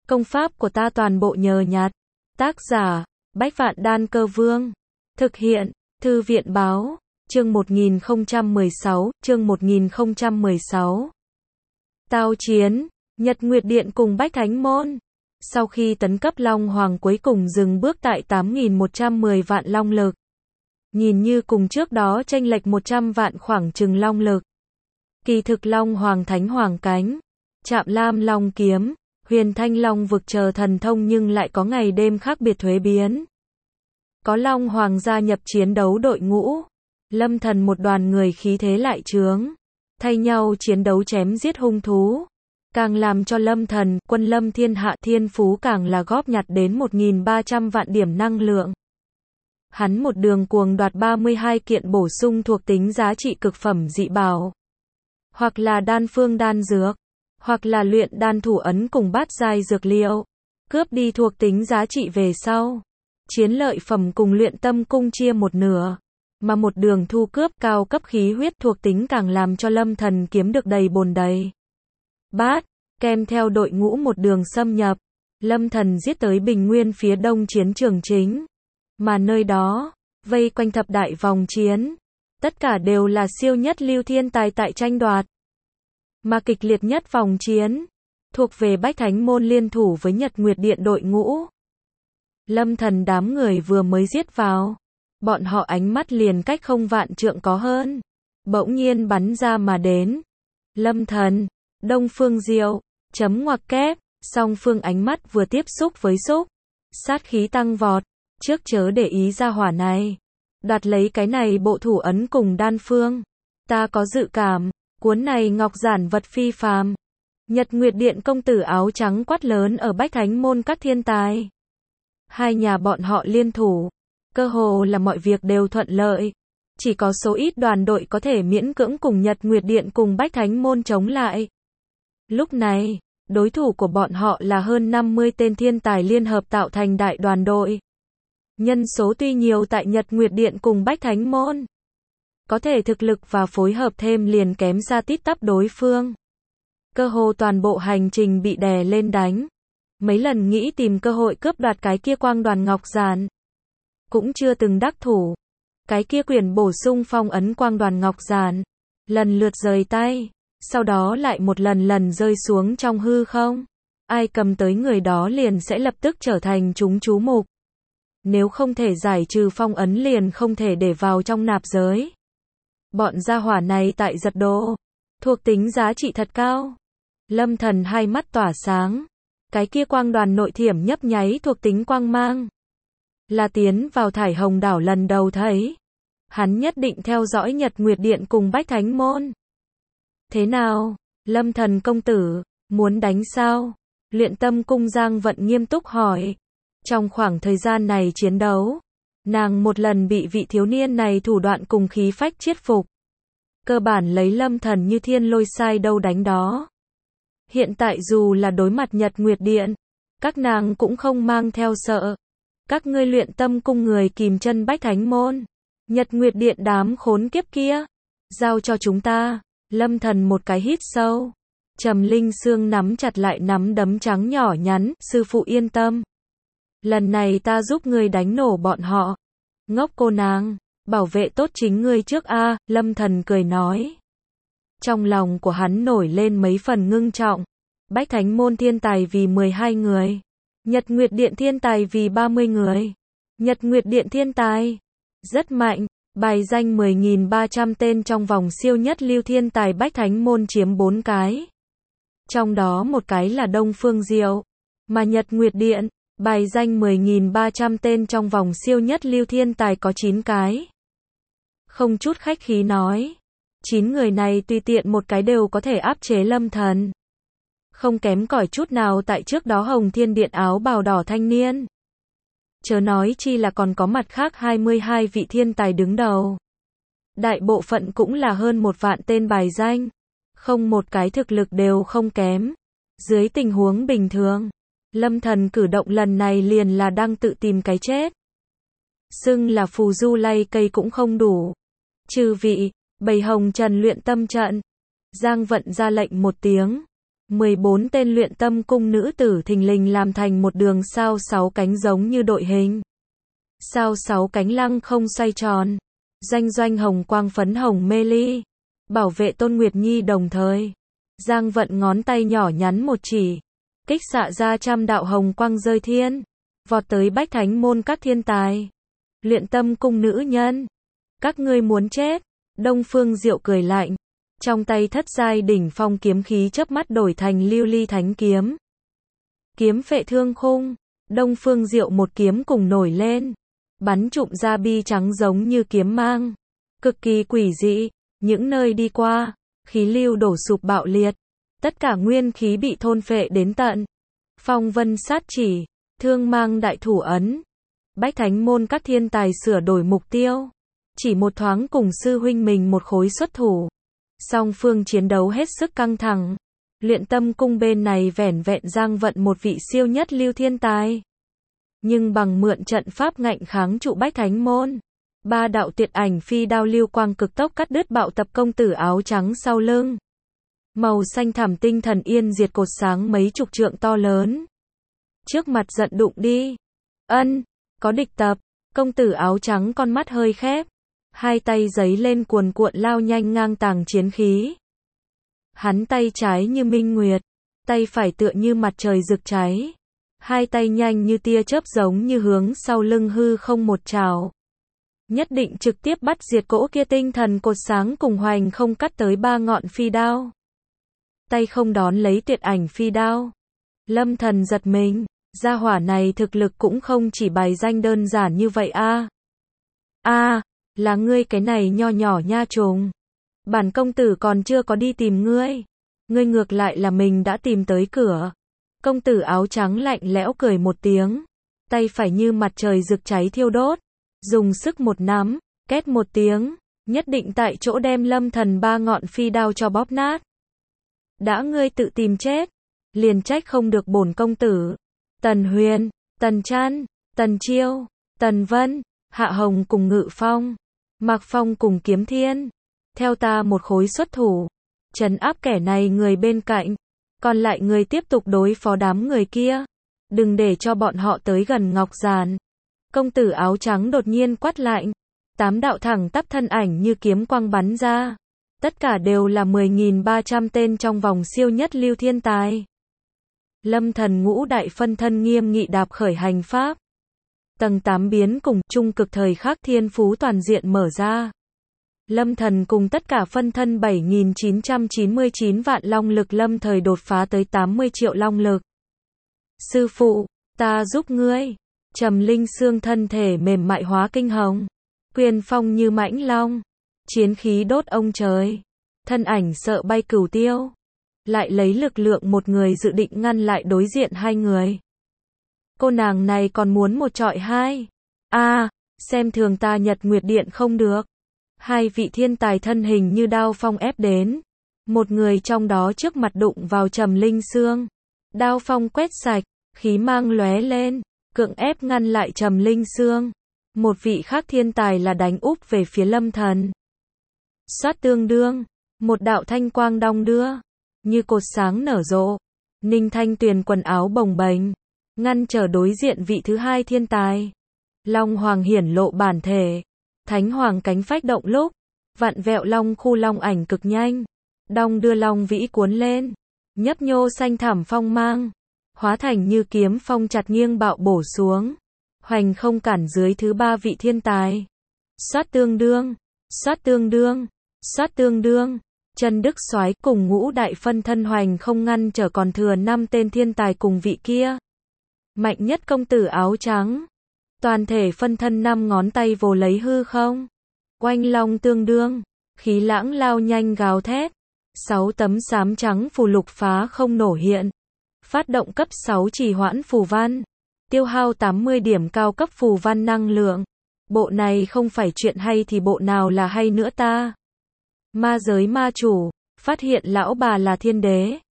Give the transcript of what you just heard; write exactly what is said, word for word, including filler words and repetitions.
Công pháp của ta toàn bộ nhờ nhặt. Tác giả, Bách Vạn Đan Cơ Vương. Thực hiện, Thư viện Báo, chương một nghìn không trăm mười sáu, chương một nghìn không trăm mười sáu. Tao chiến, Nhật Nguyệt Điện cùng Bách Thánh Môn. Sau khi tấn cấp Long Hoàng cuối cùng dừng bước tại tám nghìn một trăm mười vạn long lực. Nhìn như cùng trước đó chênh lệch một trăm vạn khoảng chừng long lực. Kỳ thực Long Hoàng Thánh Hoàng Cánh, Trạm Lam Long Kiếm, Huyền Thanh Long Vực chờ thần thông nhưng lại có ngày đêm khác biệt thuế biến. Có Long Hoàng gia nhập chiến đấu đội ngũ, Lâm Thần một đoàn người khí thế lại trướng, thay nhau chiến đấu chém giết hung thú, càng làm cho Lâm Thần, quân lâm thiên hạ thiên phú càng là góp nhặt đến một nghìn ba trăm vạn điểm năng lượng. Hắn một đường cuồng đoạt ba mươi hai kiện bổ sung thuộc tính giá trị cực phẩm dị bảo, hoặc là đan phương đan dược, hoặc là luyện đan thủ ấn cùng bát giai dược liệu, cướp đi thuộc tính giá trị về sau. Chiến lợi phẩm cùng luyện tâm cung chia một nửa, mà một đường thu cướp cao cấp khí huyết thuộc tính càng làm cho Lâm Thần kiếm được đầy bồn đầy bát, kèm theo đội ngũ một đường xâm nhập. Lâm Thần giết tới Bình Nguyên phía đông chiến trường chính, mà nơi đó, vây quanh thập đại vòng chiến, tất cả đều là siêu nhất lưu thiên tài tại tranh đoạt. Mà kịch liệt nhất vòng chiến, thuộc về Bách Thánh Môn liên thủ với Nhật Nguyệt Điện đội ngũ. Lâm Thần đám người vừa mới giết vào, bọn họ ánh mắt liền cách không vạn trượng có hơn, bỗng nhiên bắn ra mà đến. Lâm Thần, Đông Phương Diệu, chấm ngoặc kép, song phương ánh mắt vừa tiếp xúc với xúc, sát khí tăng vọt, trước chớ để ý ra hỏa này, đoạt lấy cái này bộ thủ ấn cùng đan phương. Ta có dự cảm, cuốn này ngọc giản vật phi phàm. Nhật Nguyệt Điện công tử áo trắng quát lớn ở Bách Thánh Môn các thiên tài. Hai nhà bọn họ liên thủ, cơ hồ là mọi việc đều thuận lợi. Chỉ có số ít đoàn đội có thể miễn cưỡng cùng Nhật Nguyệt Điện cùng Bách Thánh Môn chống lại. Lúc này, đối thủ của bọn họ là hơn năm mươi tên thiên tài liên hợp tạo thành đại đoàn đội. Nhân số tuy nhiều tại Nhật Nguyệt Điện cùng Bách Thánh Môn, có thể thực lực và phối hợp thêm liền kém xa tít tắp đối phương. Cơ hồ toàn bộ hành trình bị đè lên đánh. Mấy lần nghĩ tìm cơ hội cướp đoạt cái kia quang đoàn ngọc giản, cũng chưa từng đắc thủ. Cái kia quyển bổ sung phong ấn quang đoàn ngọc giản, lần lượt rời tay, sau đó lại một lần lần rơi xuống trong hư không. Ai cầm tới người đó liền sẽ lập tức trở thành chúng chú mục. Nếu không thể giải trừ phong ấn liền không thể để vào trong nạp giới. Bọn gia hỏa này tại giật độ, thuộc tính giá trị thật cao. Lâm Thần hai mắt tỏa sáng, cái kia quang đoàn nội thiểm nhấp nháy thuộc tính quang mang, là tiến vào Thải Hồng đảo lần đầu thấy. Hắn nhất định theo dõi Nhật Nguyệt Điện cùng Bách Thánh Môn. Thế nào, Lâm Thần công tử, muốn đánh sao? Luyện Tâm Cung Giang Vận nghiêm túc hỏi. Trong khoảng thời gian này chiến đấu, nàng một lần bị vị thiếu niên này thủ đoạn cùng khí phách chiết phục. Cơ bản lấy Lâm Thần như thiên lôi sai đâu đánh đó. Hiện tại dù là đối mặt Nhật Nguyệt Điện, các nàng cũng không mang theo sợ. Các ngươi Luyện Tâm Cung người kìm chân Bách Thánh Môn, Nhật Nguyệt Điện đám khốn kiếp kia, giao cho chúng ta. Lâm Thần một cái hít sâu, Trầm Linh Sương nắm chặt lại nắm đấm trắng nhỏ nhắn. Sư phụ yên tâm, lần này ta giúp ngươi đánh nổ bọn họ. Ngốc cô nàng, bảo vệ tốt chính ngươi trước a. Lâm Thần cười nói. Trong lòng của hắn nổi lên mấy phần ngưng trọng. Bách Thánh Môn thiên tài vì mười hai người, Nhật Nguyệt Điện thiên tài vì ba mươi người. Nhật Nguyệt Điện thiên tài rất mạnh, bài danh mười nghìn ba trăm tên trong vòng siêu nhất lưu thiên tài. Bách Thánh Môn chiếm bốn cái, trong đó một cái là Đông Phương Diệu, mà Nhật Nguyệt Điện, bài danh mười nghìn ba trăm tên trong vòng siêu nhất lưu thiên tài có chín cái. Không chút khách khí nói, chín người này tùy tiện một cái đều có thể áp chế Lâm Thần. Không kém cỏi chút nào tại trước đó Hồng Thiên Điện áo bào đỏ thanh niên. Chớ nói chi là còn có mặt khác hai mươi hai vị thiên tài đứng đầu. Đại bộ phận cũng là hơn một vạn tên bài danh. Không một cái thực lực đều không kém. Dưới tình huống bình thường, Lâm Thần cử động lần này liền là đang tự tìm cái chết. Xưng là phù du lay cây cũng không đủ. Chư vị, bầy hồng trần luyện tâm trận. Giang Vận ra lệnh một tiếng. mười bốn tên luyện tâm cung nữ tử thình lình làm thành một đường sao sáu cánh giống như đội hình. Sao sáu cánh lăng không xoay tròn. Doanh doanh hồng quang phấn hồng mê ly. Bảo vệ Tôn Nguyệt Nhi đồng thời. Giang vận ngón tay nhỏ nhắn một chỉ. Kích xạ ra trăm đạo hồng quang rơi thiên. Vọt tới bách thánh môn các thiên tài. Luyện tâm cung nữ nhân. Các ngươi muốn chết. Đông Phương Diệu cười lạnh. Trong tay thất giai đỉnh phong kiếm khí chớp mắt đổi thành lưu ly thánh kiếm. Kiếm phệ thương khung. Đông Phương Diệu một kiếm cùng nổi lên. Bắn trụm ra bi trắng giống như kiếm mang. Cực kỳ quỷ dị. Những nơi đi qua, khí lưu đổ sụp bạo liệt. Tất cả nguyên khí bị thôn phệ đến tận. Phong vân sát chỉ. Thương mang đại thủ ấn. Bách thánh môn các thiên tài sửa đổi mục tiêu. Chỉ một thoáng cùng sư huynh mình một khối xuất thủ. Song phương chiến đấu hết sức căng thẳng. Luyện tâm cung bên này vẻn vẹn Giang vận một vị siêu nhất lưu thiên tài. Nhưng bằng mượn trận pháp ngạnh kháng trụ bách thánh môn. Ba đạo tiệt ảnh phi đao lưu quang cực tốc cắt đứt bạo tập công tử áo trắng sau lưng. Màu xanh thẳm tinh thần yên diệt cột sáng mấy chục trượng to lớn. Trước mặt giận đụng đi. Ân, có địch tập. Công tử áo trắng con mắt hơi khép. Hai tay giấy lên cuồn cuộn lao nhanh ngang tàng chiến khí. Hắn tay trái như minh nguyệt. Tay phải tựa như mặt trời rực cháy. Hai tay nhanh như tia chớp giống như hướng sau lưng hư không một trào. Nhất định trực tiếp bắt diệt cỗ kia tinh thần cột sáng cùng hoành không cắt tới ba ngọn phi đao. Tay không đón lấy tiệt ảnh phi đao. Lâm Thần giật mình, gia hỏa này thực lực cũng không chỉ bài danh đơn giản như vậy a. A, là ngươi cái này nho nhỏ nha trùng. Bản công tử còn chưa có đi tìm ngươi. Ngươi ngược lại là mình đã tìm tới cửa. Công tử áo trắng lạnh lẽo cười một tiếng. Tay phải như mặt trời rực cháy thiêu đốt. Dùng sức một nắm, két một tiếng, nhất định tại chỗ đem Lâm Thần ba ngọn phi đao cho bóp nát. Đã ngươi tự tìm chết, liền trách không được bổn công tử. Tần Huyền, Tần Trăn, Tần Chiêu, Tần Vân, Hạ Hồng cùng Ngự Phong, Mạc Phong cùng Kiếm Thiên. Theo ta một khối xuất thủ, trấn áp kẻ này người bên cạnh, còn lại người tiếp tục đối phó đám người kia. Đừng để cho bọn họ tới gần Ngọc Giàn. Công tử áo trắng đột nhiên quát lạnh. Tám đạo thẳng tắp thân ảnh như kiếm quang bắn ra. Tất cả đều là mười nghìn ba trăm tên trong vòng siêu nhất lưu thiên tài. Lâm Thần ngũ đại phân thân nghiêm nghị đạp khởi hành pháp. Tầng tám biến cùng trung cực thời khắc thiên phú toàn diện mở ra. Lâm Thần cùng tất cả phân thân bảy nghìn chín trăm chín mươi chín vạn long lực lâm thời đột phá tới tám mươi triệu long lực. Sư phụ, ta giúp ngươi. Trầm Linh xương thân thể mềm mại hóa kinh hồng. Quyền phong như mãnh long. Chiến khí đốt ông trời. Thân ảnh sợ bay cửu tiêu. Lại lấy lực lượng một người dự định ngăn lại đối diện hai người. Cô nàng này còn muốn một trọi hai. A, à, xem thường ta Nhật Nguyệt Điện không được. Hai vị thiên tài thân hình như đao phong ép đến. Một người trong đó trước mặt đụng vào Trầm Linh xương. Đao phong quét sạch, khí mang lóe lên. Cưỡng ép ngăn lại Trầm Linh xương. Một vị khác thiên tài là đánh úp về phía Lâm Thần. Xoát tương đương, một đạo thanh quang đong đưa, như cột sáng nở rộ. Ninh Thanh Tuyền quần áo bồng bềnh, ngăn trở đối diện vị thứ hai thiên tài. Long Hoàng hiển lộ bản thể, Thánh Hoàng cánh phách động lúc, vặn vẹo long khu long ảnh cực nhanh, đong đưa long vĩ cuốn lên, nhấp nhô xanh thẳm phong mang. Hóa thành như kiếm phong chặt nghiêng bạo bổ xuống. Hoành không cản dưới thứ ba vị thiên tài. Xoát tương đương. Xoát tương đương. Xoát tương đương. Trần Đức Soái cùng ngũ đại phân thân hoành không ngăn trở còn thừa năm tên thiên tài cùng vị kia. Mạnh nhất công tử áo trắng. Toàn thể phân thân năm ngón tay vồ lấy hư không. Oanh long tương đương. Khí lãng lao nhanh gào thét. Sáu tấm xám trắng phù lục phá không nổ hiện. Phát động cấp sáu trì hoãn phù văn. Tiêu hao tám mươi điểm cao cấp phù văn năng lượng. Bộ này không phải chuyện hay thì bộ nào là hay nữa ta. Ma giới ma chủ, phát hiện lão bà là thiên đế.